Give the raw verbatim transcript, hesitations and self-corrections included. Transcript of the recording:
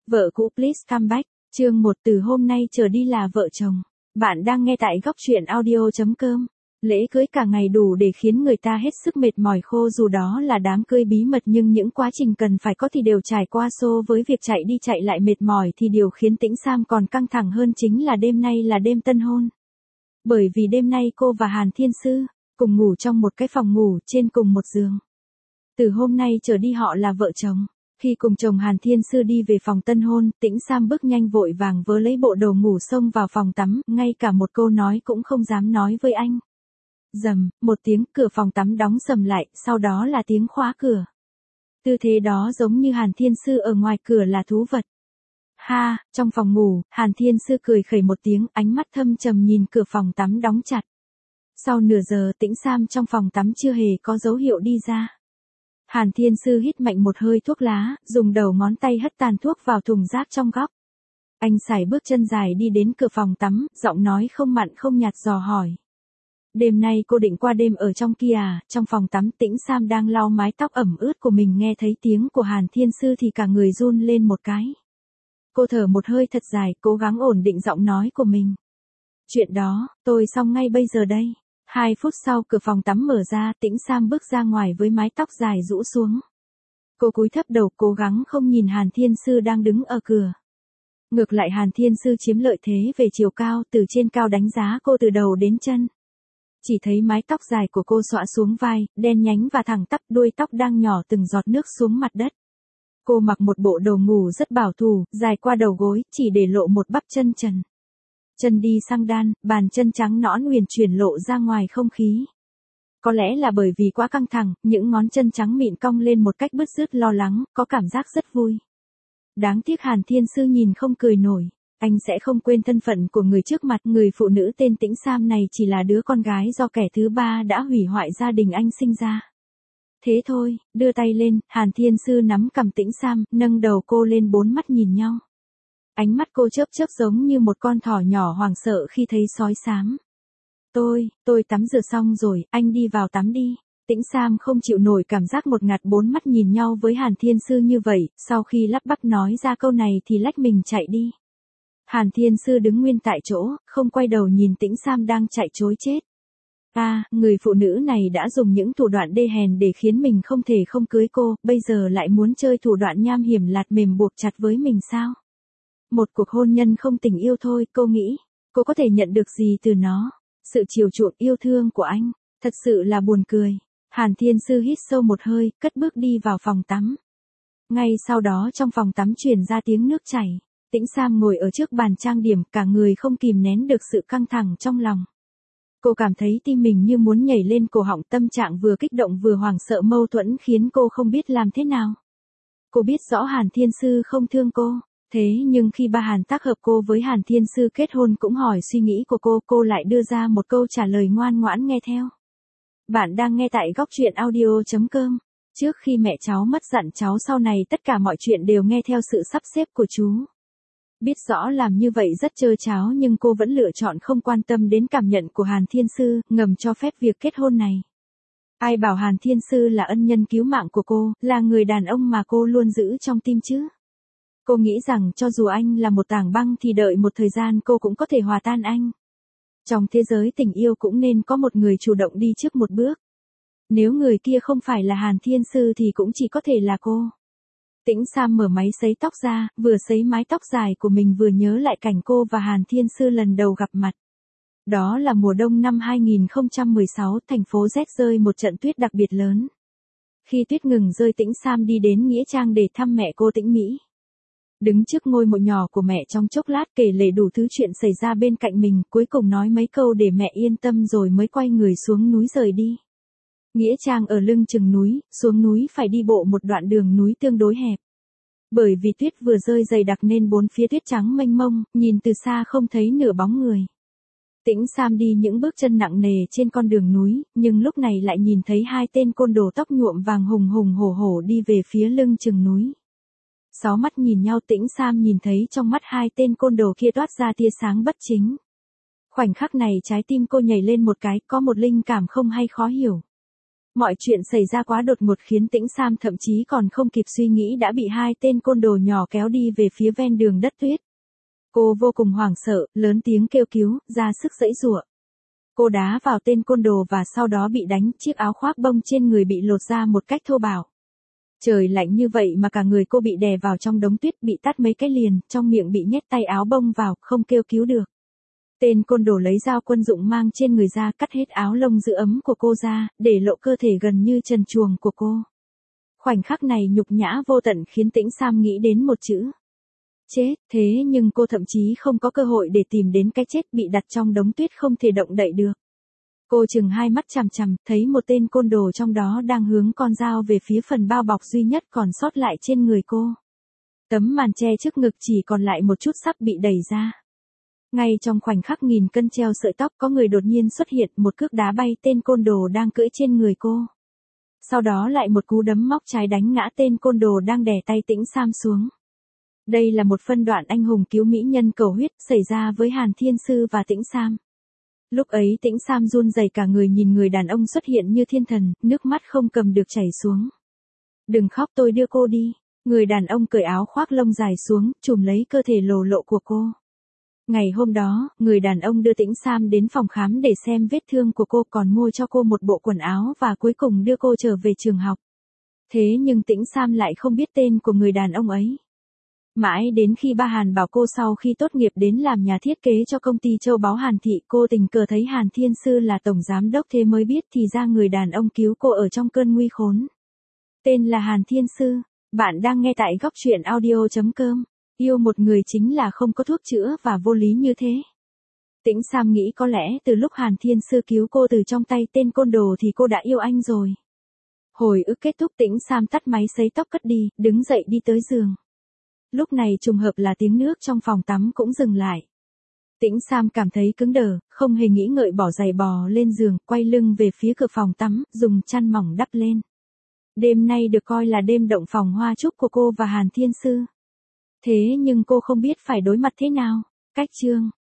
Vợ cũ please come back, chương một từ hôm nay trở đi là vợ chồng. Bạn đang nghe tại góc truyện audio chấm com. Lễ cưới cả ngày đủ để khiến người ta hết sức mệt mỏi khô, dù đó là đám cưới bí mật nhưng những quá trình cần phải có thì đều trải qua xô với việc chạy đi chạy lại mệt mỏi, thì điều khiến Tĩnh Sam còn căng thẳng hơn chính là đêm nay là đêm tân hôn. Bởi vì đêm nay cô và Hàn Thiên Sư cùng ngủ trong một cái phòng ngủ trên cùng một giường. Từ hôm nay trở đi họ là vợ chồng. Khi cùng chồng Hàn Thiên Sư đi về phòng tân hôn, Tĩnh Sam bước nhanh vội vàng vớ lấy bộ đồ ngủ xông vào phòng tắm, ngay cả một câu nói cũng không dám nói với anh. Rầm, một tiếng, cửa phòng tắm đóng sầm lại, sau đó là tiếng khóa cửa. Tư thế đó giống như Hàn Thiên Sư ở ngoài cửa là thú vật. Ha, trong phòng ngủ, Hàn Thiên Sư cười khẩy một tiếng, ánh mắt thâm trầm nhìn cửa phòng tắm đóng chặt. Sau nửa giờ Tĩnh Sam trong phòng tắm chưa hề có dấu hiệu đi ra. Hàn Thiên Sư hít mạnh một hơi thuốc lá, dùng đầu ngón tay hất tàn thuốc vào thùng rác trong góc. Anh sải bước chân dài đi đến cửa phòng tắm, giọng nói không mặn không nhạt dò hỏi. Đêm nay cô định qua đêm ở trong kia à? Trong phòng tắm Tĩnh Sam đang lau mái tóc ẩm ướt của mình, nghe thấy tiếng của Hàn Thiên Sư thì cả người run lên một cái. Cô thở một hơi thật dài, cố gắng ổn định giọng nói của mình. Chuyện đó, tôi xong ngay bây giờ đây. Hai phút sau cửa phòng tắm mở ra, Tĩnh Sam bước ra ngoài với mái tóc dài rũ xuống. Cô cúi thấp đầu, cố gắng không nhìn Hàn Thiên Sư đang đứng ở cửa. Ngược lại Hàn Thiên Sư chiếm lợi thế về chiều cao, từ trên cao đánh giá cô từ đầu đến chân. Chỉ thấy mái tóc dài của cô xõa xuống vai, đen nhánh và thẳng tắp, đuôi tóc đang nhỏ từng giọt nước xuống mặt đất. Cô mặc một bộ đồ ngủ rất bảo thủ, dài qua đầu gối, chỉ để lộ một bắp chân trần. Chân đi sang đan, bàn chân trắng nõn huyền chuyển lộ ra ngoài không khí. Có lẽ là bởi vì quá căng thẳng, những ngón chân trắng mịn cong lên một cách bứt rứt lo lắng, có cảm giác rất vui. Đáng tiếc Hàn Thiên Sư nhìn không cười nổi. Anh sẽ không quên thân phận của người trước mặt, người phụ nữ tên Tĩnh Sam này chỉ là đứa con gái do kẻ thứ ba đã hủy hoại gia đình anh sinh ra. Thế thôi, đưa tay lên, Hàn Thiên Sư nắm cằm Tĩnh Sam, nâng đầu cô lên, bốn mắt nhìn nhau. Ánh mắt cô chớp chớp giống như một con thỏ nhỏ hoảng sợ khi thấy sói xám. Tôi, tôi tắm rửa xong rồi, anh đi vào tắm đi. Tĩnh Sam không chịu nổi cảm giác một ngạt, bốn mắt nhìn nhau với Hàn Thiên Sư như vậy, sau khi lắp bắp nói ra câu này thì lách mình chạy đi. Hàn Thiên Sư đứng nguyên tại chỗ, không quay đầu nhìn Tĩnh Sam đang chạy trối chết. À, người phụ nữ này đã dùng những thủ đoạn đê hèn để khiến mình không thể không cưới cô, bây giờ lại muốn chơi thủ đoạn nham hiểm lạt mềm buộc chặt với mình sao? Một cuộc hôn nhân không tình yêu thôi, cô nghĩ, cô có thể nhận được gì từ nó? Sự chiều chuộng yêu thương của anh, thật sự là buồn cười. Hàn Thiên Sư hít sâu một hơi, cất bước đi vào phòng tắm. Ngay sau đó trong phòng tắm truyền ra tiếng nước chảy. Tĩnh Sam ngồi ở trước bàn trang điểm, cả người không kìm nén được sự căng thẳng trong lòng. Cô cảm thấy tim mình như muốn nhảy lên cổ họng, tâm trạng vừa kích động vừa hoảng sợ mâu thuẫn khiến cô không biết làm thế nào. Cô biết rõ Hàn Thiên Sư không thương cô, thế nhưng khi ba Hàn tác hợp cô với Hàn Thiên Sư kết hôn cũng hỏi suy nghĩ của cô, cô lại đưa ra một câu trả lời ngoan ngoãn nghe theo. Bạn đang nghe tại góc truyện audio chấm com. Trước khi mẹ cháu mất dặn cháu sau này tất cả mọi chuyện đều nghe theo sự sắp xếp của chú. Biết rõ làm như vậy rất trơ tráo nhưng cô vẫn lựa chọn không quan tâm đến cảm nhận của Hàn Thiên Sư, ngầm cho phép việc kết hôn này. Ai bảo Hàn Thiên Sư là ân nhân cứu mạng của cô, là người đàn ông mà cô luôn giữ trong tim chứ. Cô nghĩ rằng cho dù anh là một tảng băng thì đợi một thời gian cô cũng có thể hòa tan anh. Trong thế giới tình yêu cũng nên có một người chủ động đi trước một bước. Nếu người kia không phải là Hàn Thiên Sư thì cũng chỉ có thể là cô. Tĩnh Sam mở máy sấy tóc ra, vừa sấy mái tóc dài của mình vừa nhớ lại cảnh cô và Hàn Thiên Sư lần đầu gặp mặt. Đó là mùa đông năm hai nghìn không trăm mười sáu, thành phố Z rơi một trận tuyết đặc biệt lớn. Khi tuyết ngừng rơi Tĩnh Sam đi đến nghĩa trang để thăm mẹ cô Tĩnh Mỹ. Đứng trước ngôi mộ nhỏ của mẹ trong chốc lát kể lể đủ thứ chuyện xảy ra bên cạnh mình, cuối cùng nói mấy câu để mẹ yên tâm rồi mới quay người xuống núi rời đi. Nghĩa trang ở lưng chừng núi, xuống núi phải đi bộ một đoạn đường núi tương đối hẹp. Bởi vì tuyết vừa rơi dày đặc nên bốn phía tuyết trắng mênh mông, nhìn từ xa không thấy nửa bóng người. Tĩnh Sam đi những bước chân nặng nề trên con đường núi, nhưng lúc này lại nhìn thấy hai tên côn đồ tóc nhuộm vàng hùng hùng hổ hổ đi về phía lưng chừng núi. Sáu mắt nhìn nhau, Tĩnh Sam nhìn thấy trong mắt hai tên côn đồ kia toát ra tia sáng bất chính. Khoảnh khắc này trái tim cô nhảy lên một cái, có một linh cảm không hay khó hiểu. Mọi chuyện xảy ra quá đột ngột khiến Tĩnh Sam thậm chí còn không kịp suy nghĩ đã bị hai tên côn đồ nhỏ kéo đi về phía ven đường đất tuyết. Cô vô cùng hoảng sợ, lớn tiếng kêu cứu, ra sức giãy giụa. Cô đá vào tên côn đồ và sau đó bị đánh, chiếc áo khoác bông trên người bị lột ra một cách thô bạo. Trời lạnh như vậy mà cả người cô bị đè vào trong đống tuyết, bị tát mấy cái liền, trong miệng bị nhét tay áo bông vào, không kêu cứu được. Tên côn đồ lấy dao quân dụng mang trên người ra, cắt hết áo lông giữ ấm của cô ra, để lộ cơ thể gần như trần truồng của cô. Khoảnh khắc này nhục nhã vô tận khiến Tĩnh Sam nghĩ đến một chữ. Chết, thế nhưng cô thậm chí không có cơ hội để tìm đến cái chết, bị đặt trong đống tuyết không thể động đậy được. Cô chừng hai mắt chằm chằm, thấy một tên côn đồ trong đó đang hướng con dao về phía phần bao bọc duy nhất còn sót lại trên người cô. Tấm màn che trước ngực chỉ còn lại một chút sắp bị đẩy ra. Ngay trong khoảnh khắc nghìn cân treo sợi tóc, có người đột nhiên xuất hiện, một cước đá bay tên côn đồ đang cưỡi trên người cô. Sau đó lại một cú đấm móc trái đánh ngã tên côn đồ đang đè tay Tĩnh Sam xuống. Đây là một phân đoạn anh hùng cứu mỹ nhân cầu huyết xảy ra với Hàn Thiên Sư và Tĩnh Sam. Lúc ấy Tĩnh Sam run rẩy cả người nhìn người đàn ông xuất hiện như thiên thần, nước mắt không cầm được chảy xuống. Đừng khóc, tôi đưa cô đi. Người đàn ông cởi áo khoác lông dài xuống, trùm lấy cơ thể lồ lộ của cô. Ngày hôm đó, người đàn ông đưa Tĩnh Sam đến phòng khám để xem vết thương của cô, còn mua cho cô một bộ quần áo và cuối cùng đưa cô trở về trường học. Thế nhưng Tĩnh Sam lại không biết tên của người đàn ông ấy. Mãi đến khi ba Hàn bảo cô sau khi tốt nghiệp đến làm nhà thiết kế cho công ty châu báu Hàn Thị, cô tình cờ thấy Hàn Thiên Sư là tổng giám đốc, thế mới biết thì ra người đàn ông cứu cô ở trong cơn nguy khốn. Tên là Hàn Thiên Sư. Bạn đang nghe tại góc truyện audio chấm com. Yêu một người chính là không có thuốc chữa và vô lý như thế. Tĩnh Sam nghĩ có lẽ từ lúc Hàn Thiên Sư cứu cô từ trong tay tên côn đồ thì cô đã yêu anh rồi. Hồi ức kết thúc, Tĩnh Sam tắt máy sấy tóc cất đi, đứng dậy đi tới giường. Lúc này trùng hợp là tiếng nước trong phòng tắm cũng dừng lại. Tĩnh Sam cảm thấy cứng đờ, không hề nghĩ ngợi bỏ giày bò lên giường, quay lưng về phía cửa phòng tắm, dùng chăn mỏng đắp lên. Đêm nay được coi là đêm động phòng hoa chúc của cô và Hàn Thiên Sư. Thế nhưng cô không biết phải đối mặt thế nào. Cách chương